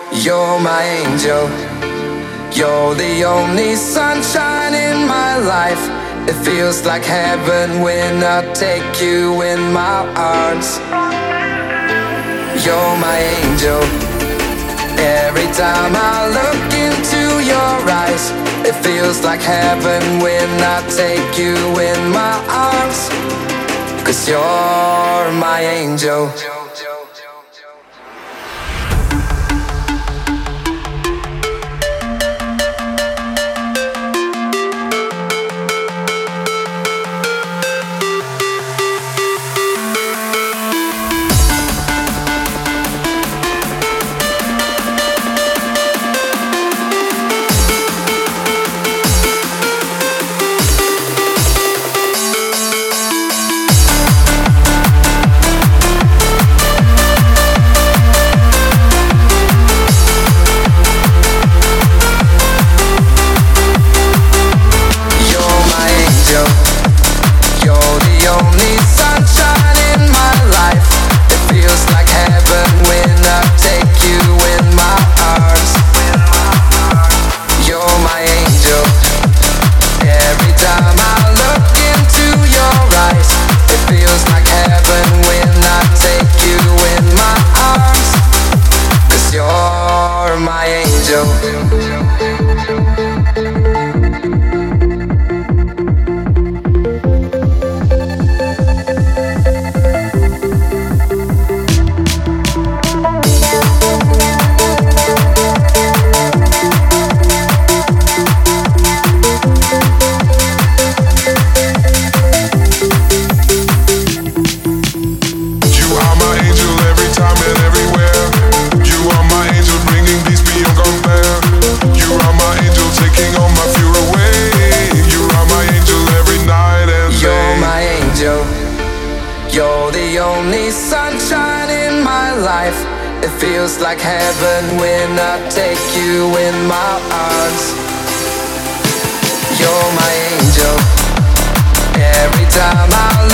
You're my angel. You're the only sunshine in my life. It feels like heaven when I take you in my arms. You're my angel. Every time I look into your eyes, it feels like heaven when I take you in my arms. 'Cause you're my angel. You're the only sunshine in my life. It feels like heaven when I take you in my arms. You're my angel. Every time I